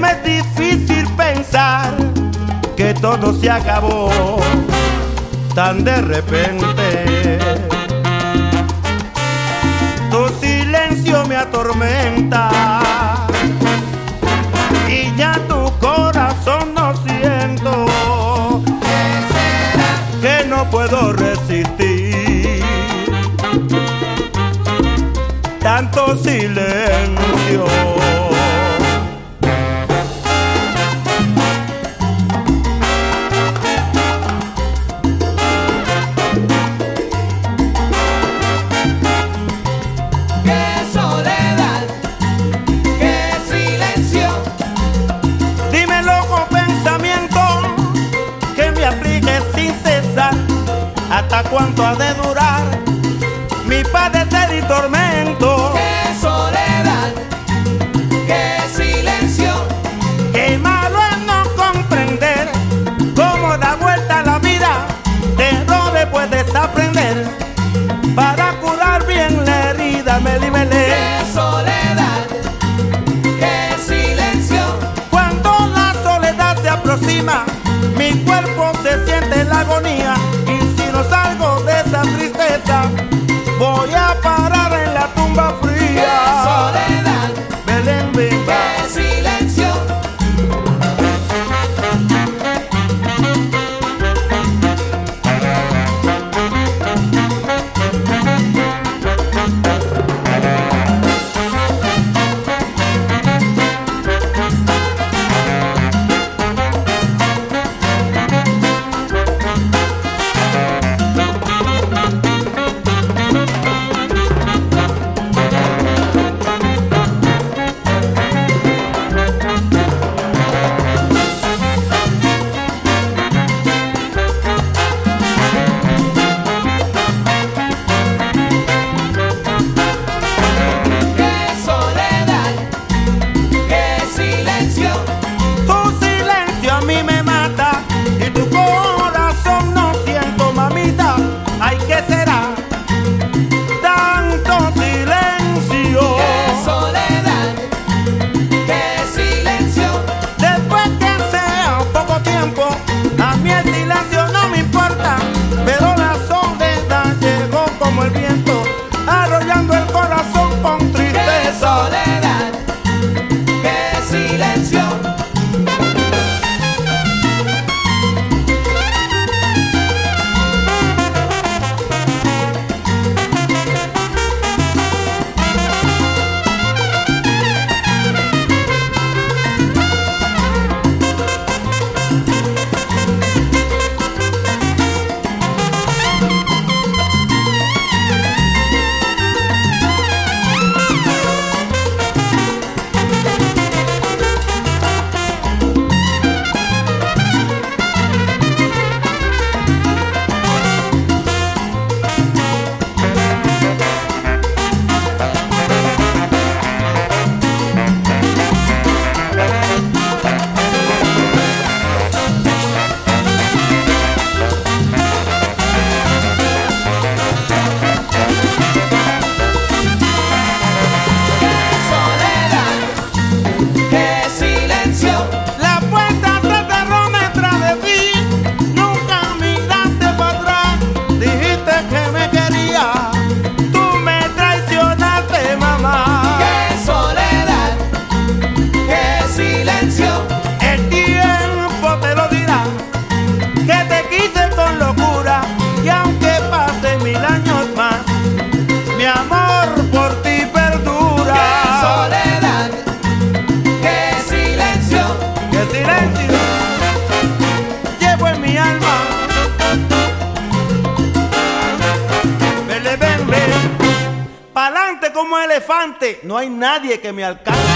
me es difícil pensar que todo se acabó tan de repente. Tu silencio me atormenta y ya tu corazón no siento. ¿Qué será? Que no puedo resistir tanto silencio. ¿Hasta cuánto ha de durar mi padecer y tormento? ¡Qué soledad! ¡Qué silencio! Qué malo es no comprender cómo da vuelta la vida. De errores puedes aprender para curar bien la herida. Me liberé. ¡Qué soledad! ¡Qué silencio! Cuando la soledad se aproxima, mi cuerpo se siente en la agonía. No salgo de esa tristeza, voy a parar en la tumba fría. ¡Qué soledad! Belén, viva. ¡Qué silencio! Como elefante, no hay nadie que me alcance.